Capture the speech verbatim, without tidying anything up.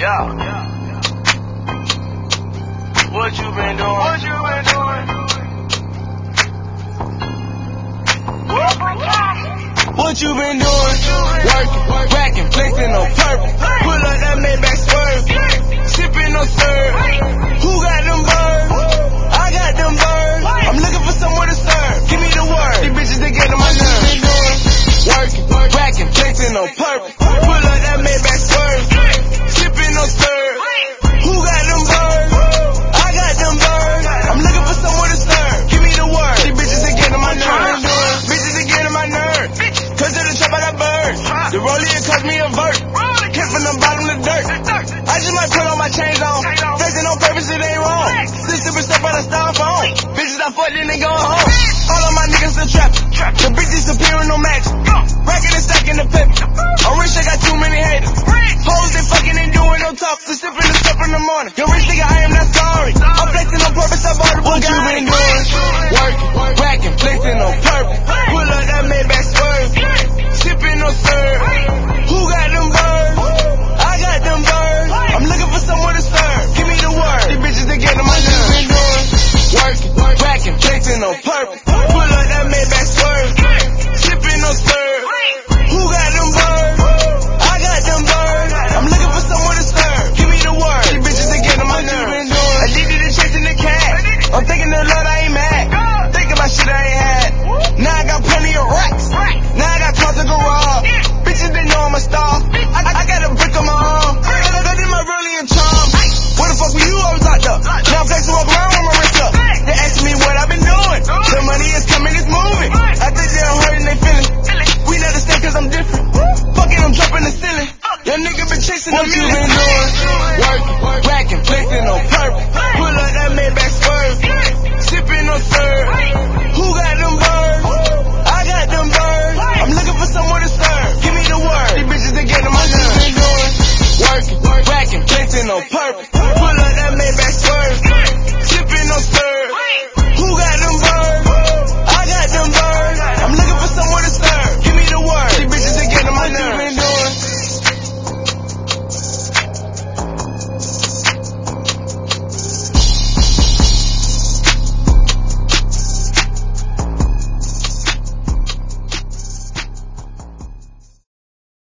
Yeah. What you been doing? What you been doing? What you been doing? Working, racking, flexing on purpose. Pull up that Maybach swerve, sipping on serve. Who got them birds? I got them birds. I'm looking for someone to serve. Give me the word. These bitches they get on my nerves. Working, racking, flexing on purpose. Pull up that Maybach swerve, sipping on serve. Who got them birds? I got them birds. I'm looking for someone to serve. Give me the word. These bitches they get on my nerves. Bitches they get on my nerves. Cause of the trap I got birds. The rollie it cost me a vert. Came from the bottom of the dirt. I just might put all my chains on. Flexing on purpose, it ain't wrong. This stupid stuff out of styrofoam. Bitches I fucked and they going home. All of my niggas are trapping. The bitch disappearing no match. Racking and stacking the paper. I'm rich, I got too many haters. Hoes they fucking ain't doing no talk. So sipping the stuff in the morning. Yo rich nigga, I am not sorry. I'm flexing on purpose, I bought the What you been doing? Working, racking, flexing on purpose. Pull up that Maybach swerve. Sipping on serve.